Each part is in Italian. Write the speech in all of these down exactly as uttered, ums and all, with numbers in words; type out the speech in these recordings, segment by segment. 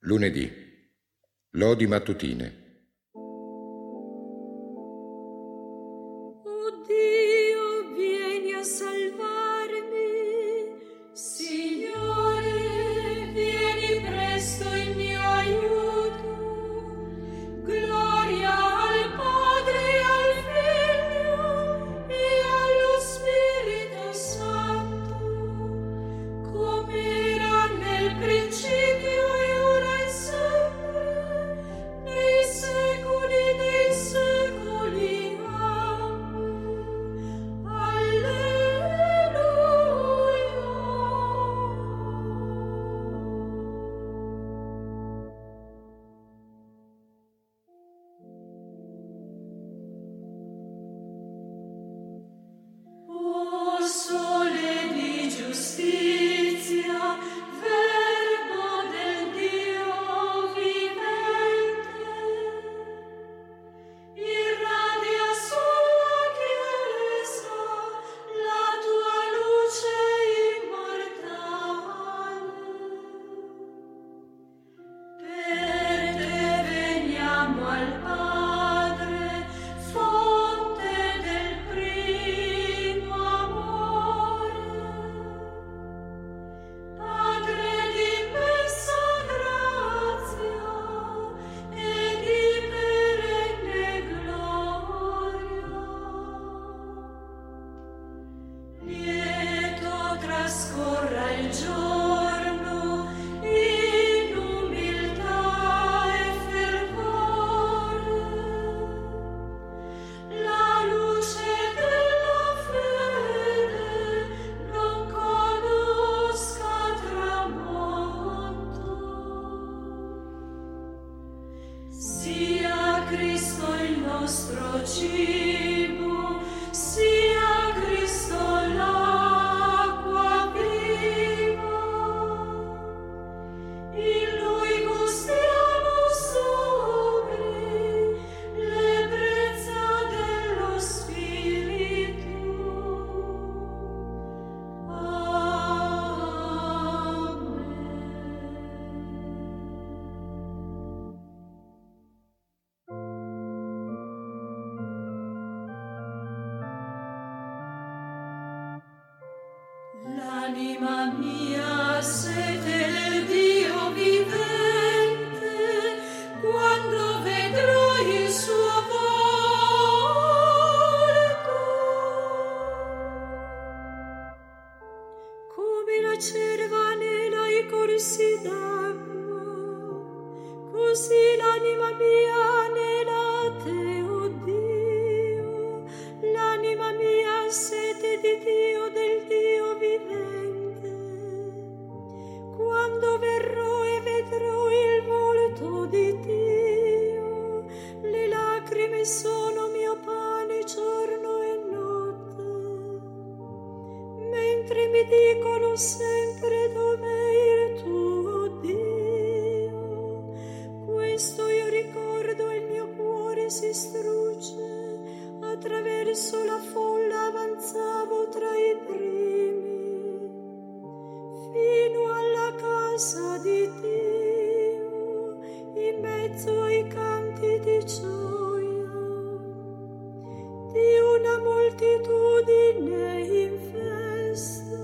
Lunedì. Lodi mattutine. L'anima mia sete del Dio vivente, quando vedrò il suo volto. Come la cerva nei corsi d'acqua, così l'anima mia nella te, o Dio. L'anima mia sete di Dio, del Dio vivente. Quando verrò e vedrò il volto di Dio, le lacrime sono mio pane giorno e notte, mentre mi dicono sempre dov'è il tuo Dio. Questo io ricordo e il mio cuore si strugge. Attraverso la folla avanzavo tra i primi, fino alla casa di Dio, in mezzo ai canti di gioia, di una moltitudine in festa.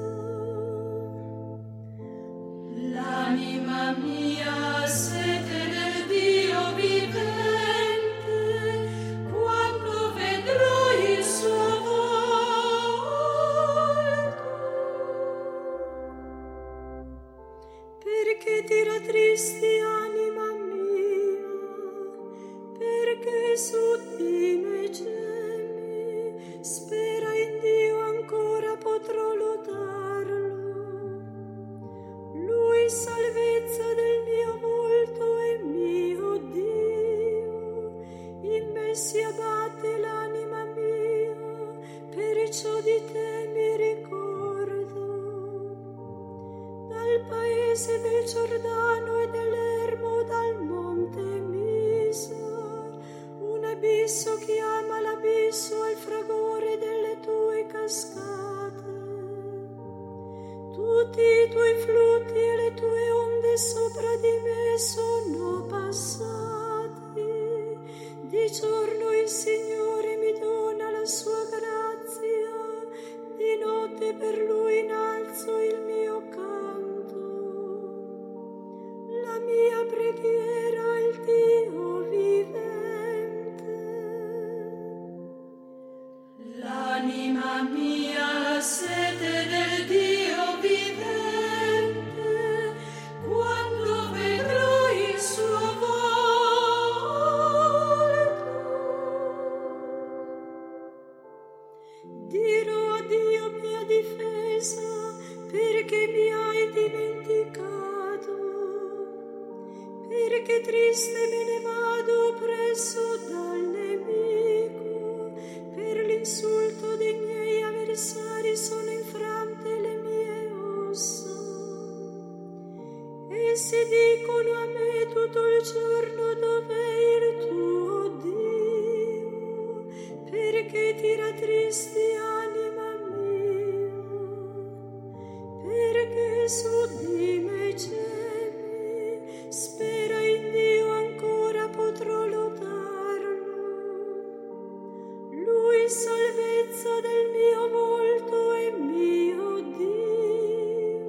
L'anima mia sete del Dio vivente, perché ti rattristi, anima mia, perché su di me gemi, spera in Dio ancora potrò lodarlo. Lui salvezza del mio volto e mio Dio, in me si abbatte l'anima mia, perciò di te mi ricordo. Dal paese del Giordano e dell'Ermo, dal monte Misar, un abisso chiama l'abisso al fragore delle tue cascate. tutti i tuoi flutti e le tue onde sopra di me sono passati. Di giorno il Signore mi dona la sua grazia, di notte per Lui innalzo il mio canto. La mia preghiera al Dio vivente. L'anima mia sete del Dio vivente, quando vedrò il suo volto. Dirò a Dio mia difesa, perché mi hai dimenticato, perché triste me ne vado presso dal nemico, per l'insulto dei miei avversari sono infrante le mie ossa. Essi dicono a me tutto il giorno: dov'è il tuo Dio? Perché ti rattristi, anima mia? Perché su di me gemi? Spera in Dio, ancora potrò lodarlo. Lui salvezza del mio volto e mio Dio.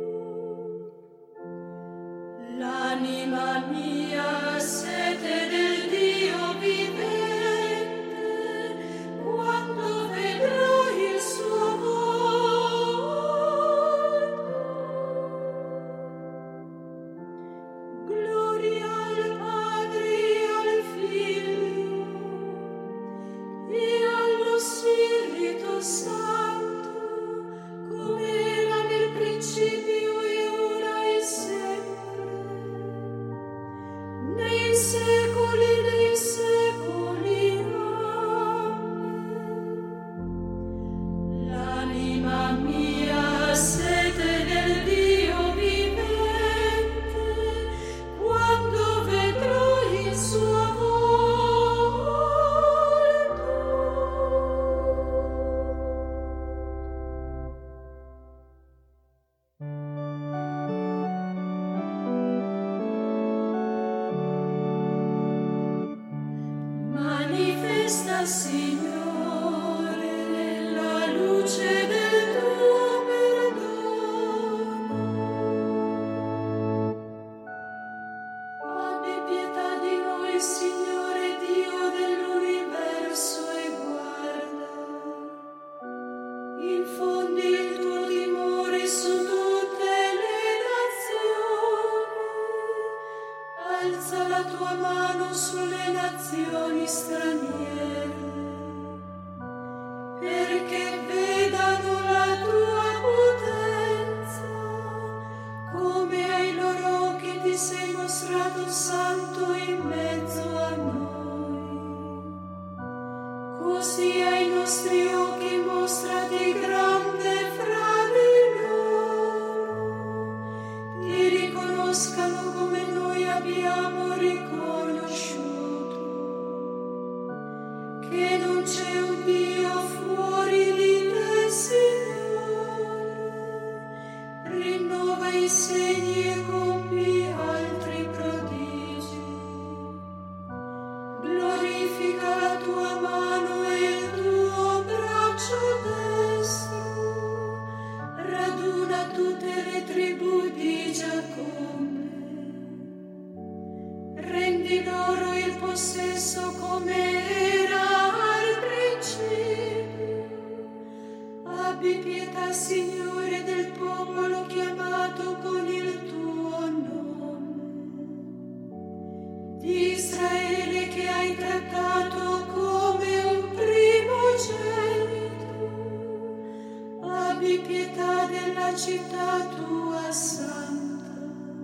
L'anima mia sete del Dio vivente, quando vedrò il suo volto. Gloria al Padre e al Figlio e allo Spirito Santo, come era nel principio e ora e sempre, nei secoli dei secoli. Amen. L'anima mia sete del Dio vivente, quando vedrò il suo volto. Manifesta, Signore, nella luce del tuo perdono. Abbi pietà di noi, Signore Dio dell'universo, e guarda. Infondi il tuo timore su tutte le nazioni. Alza la tua mano sulle nazioni straniere, perché vedano la tua potenza, come ai loro occhi ti sei mostrato santo in mezzo a noi. Così ai nostri occhi mostrati grande fra di loro, ti riconoscano come noi abbiamo riconosciuto, che non c'è un Dio fuori di te, Signore. Rinnova i segni e compi altri prodigi. Glorifica la tua mano e il tuo braccio destro. Raduna tutte le tribù di Giacobbe. Rendi loro il possesso come era al principio. Abbi pietà, Signore, del popolo chiamato con il tuo nome, di Israele che hai trattato come un primogenito. Abbi pietà della città tua santa,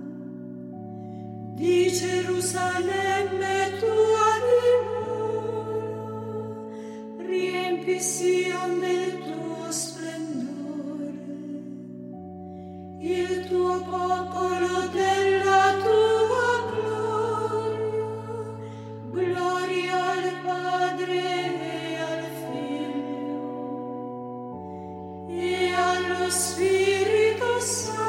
di Gerusalemme tua dimora. Riempi Sion del tuo splendore, il tuo popolo della tua gloria. Gloria al Padre e al Figlio e allo Spirito Santo,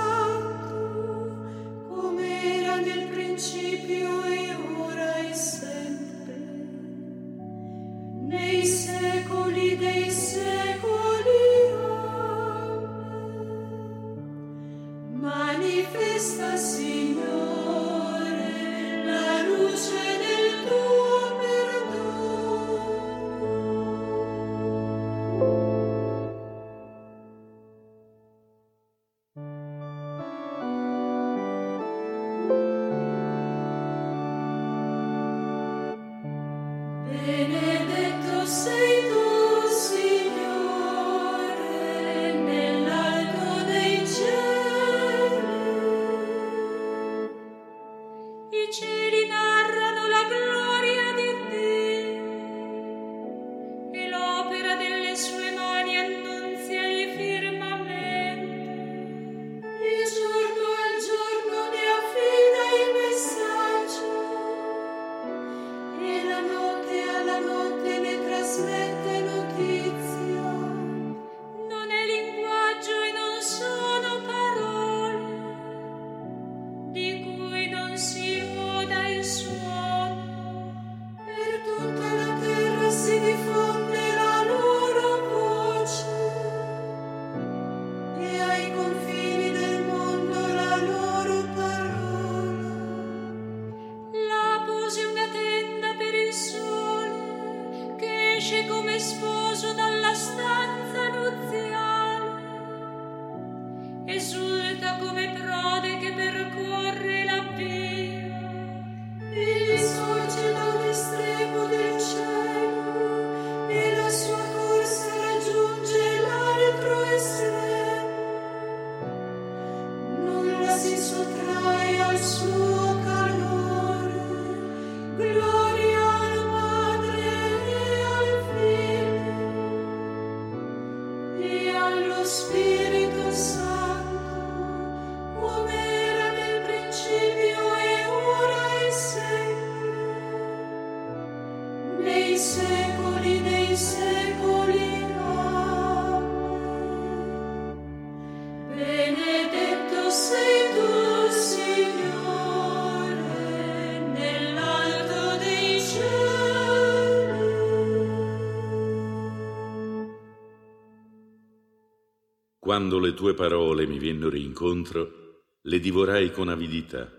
Quando le tue parole mi vennero incontro, le divorai con avidità.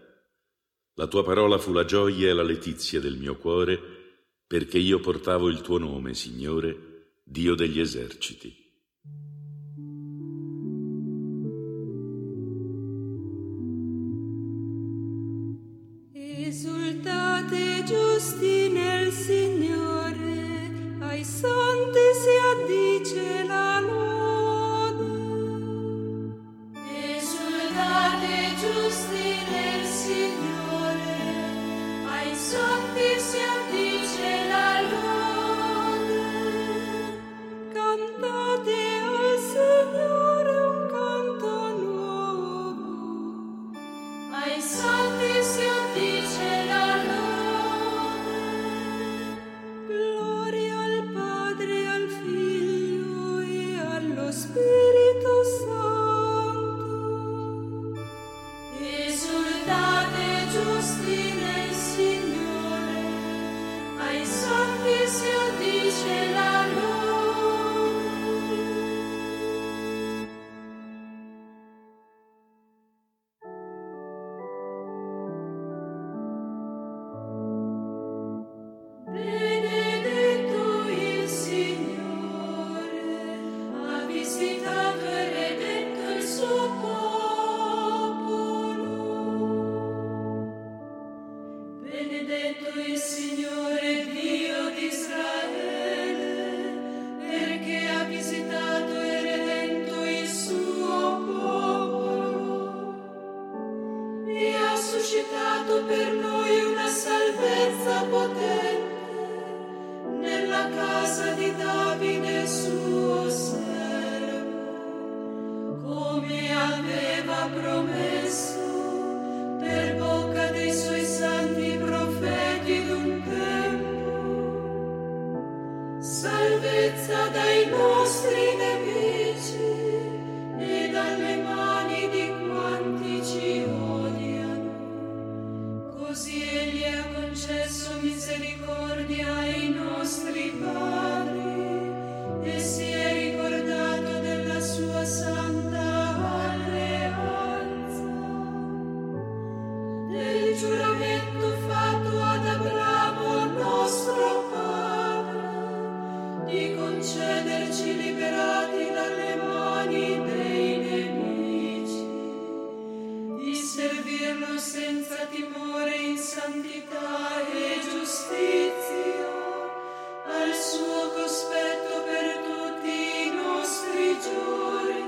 La tua parola fu la gioia e la letizia del mio cuore, perché io portavo il tuo nome, Signore, Dio degli eserciti. Esultate giusti nel Signore, ai santi si addice la lode. Esultate giusti nel Signore, ai santi si addice la lode. Cantate al Signore un canto nuovo, ai santi si addice la lode. Gloria al Padre, al Figlio e allo Spirito Santo. Esultate giusti nel Signore, ai santi si addice la lode. Benedetto il Signore, ha visitato e redento il suo popolo. Benedetto il Signore, Dio di Israele, perché ha visitato e redento il suo popolo e ha suscitato per noi una salvezza potente nella casa di Davide suo servo, come aveva promesso per bocca dei suoi santi profeti d'un tempo, salvezza dai nostri nemici e dalle mani di quanti ci odiano. Così egli ha concesso misericordia ai nostri padri e si è ricordato della sua santa alleanza. servirlo senza timore in santità e giustizia, al suo cospetto per tutti i nostri giorni.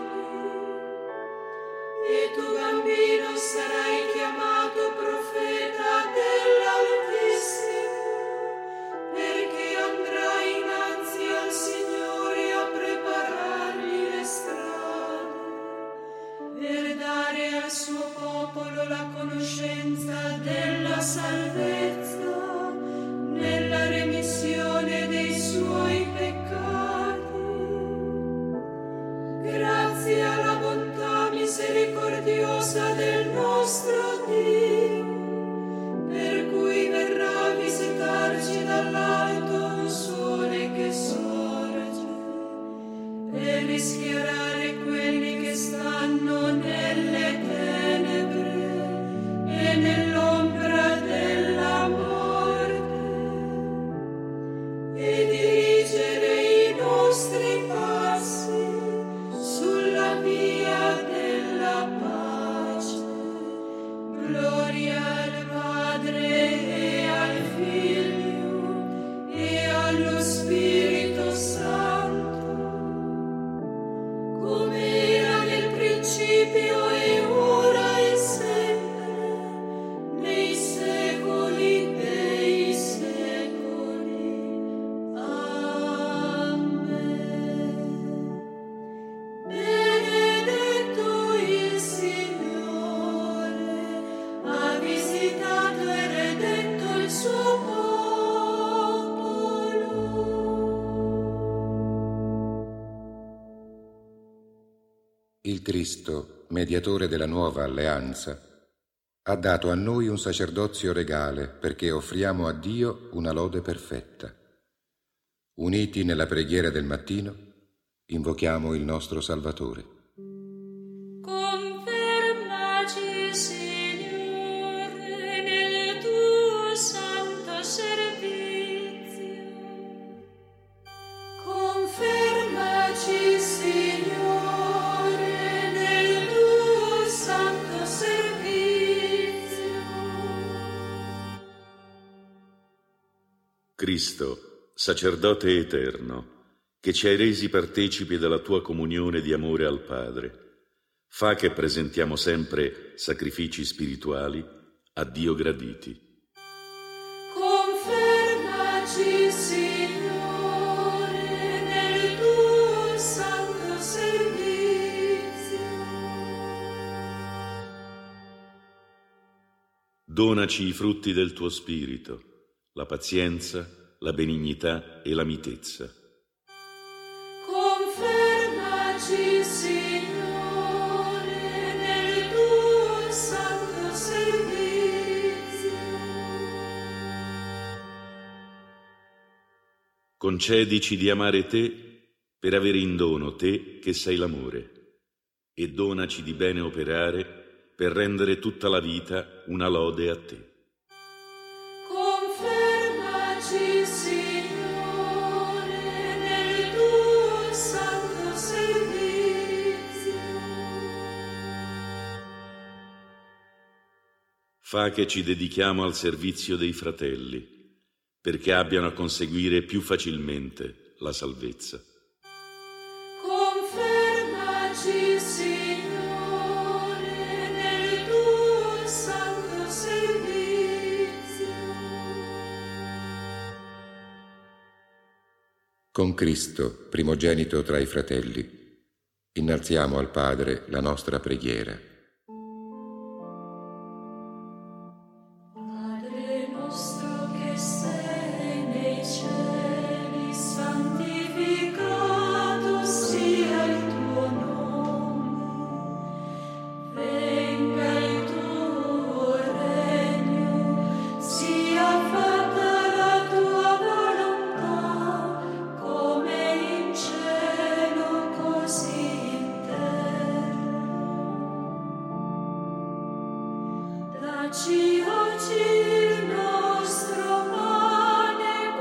E tu, bambino, sarai chiamato profeta dell'Altissimo, perché andrai innanzi al Signore a preparargli le strade, per dare al suo popolo la conoscenza della salvezza nella remissione dei suoi peccati. Grazie alla bontà misericordiosa del nostro Dio, per cui verrà a visitarci dall'alto un sole che sorge, per rischiarare quelli che stanno nelle tenebre e nell'ombra della morte, e dirigere i nostri passi sulla via della pace. Gloria al Padre e al Figlio e allo Spirito Santo, come era nel principio e ora e sempre, nei secoli dei secoli. Amen. Benedetto il Signore, ha visitato e redento il suo popolo. Il Cristo, mediatore della nuova alleanza, ha dato a noi un sacerdozio regale perché offriamo a Dio una lode perfetta. Uniti nella preghiera del mattino, invochiamo il nostro Salvatore. Confermaci, Signore, nel tuo santo servizio. Confermaci, Signore, nel tuo santo servizio. Cristo, sacerdote eterno, che ci hai resi partecipi della tua comunione di amore al Padre, fa che presentiamo sempre sacrifici spirituali a Dio graditi. Confermaci, Signore, nel tuo santo servizio. Donaci i frutti del tuo spirito, la pazienza, la benignità e la mitezza. Confermaci, Signore, nel tuo santo servizio. Concedici di amare te per avere in dono te che sei l'amore, e donaci di bene operare per rendere tutta la vita una lode a te. Confermaci, Signore, nel tuo santo servizio. Fa che ci dedichiamo al servizio dei fratelli, perché abbiano a conseguire più facilmente la salvezza. Confermaci, Signore, nel tuo santo servizio. Con Cristo, primogenito tra i fratelli, innalziamo al Padre la nostra preghiera. Padre nostro che sei nei cieli, santificato sia il tuo nome. Venga il tuo regno, sia fatta la tua volontà, come in cielo così in terra. Dacci oggi il nostro pane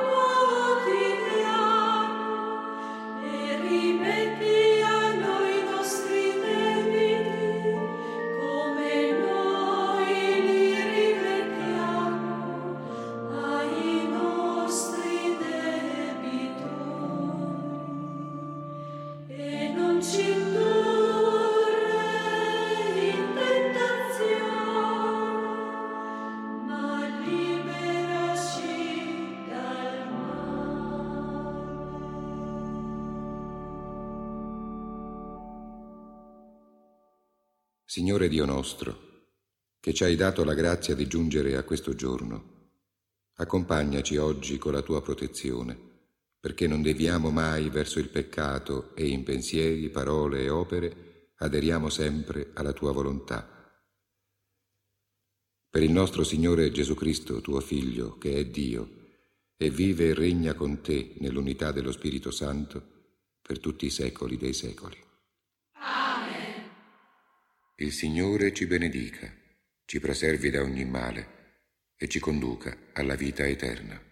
quotidiano e rimetti a noi i nostri debiti, come noi Signore Dio nostro, che ci hai dato la grazia di giungere a questo giorno, accompagnaci oggi con la tua protezione, perché non deviamo mai verso il peccato e in pensieri, parole e opere aderiamo sempre alla tua volontà. Per il nostro Signore Gesù Cristo, tuo Figlio, che è Dio, e vive e regna con te nell'unità dello Spirito Santo, per tutti i secoli dei secoli. Il Signore ci benedica, ci preservi da ogni male e ci conduca alla vita eterna.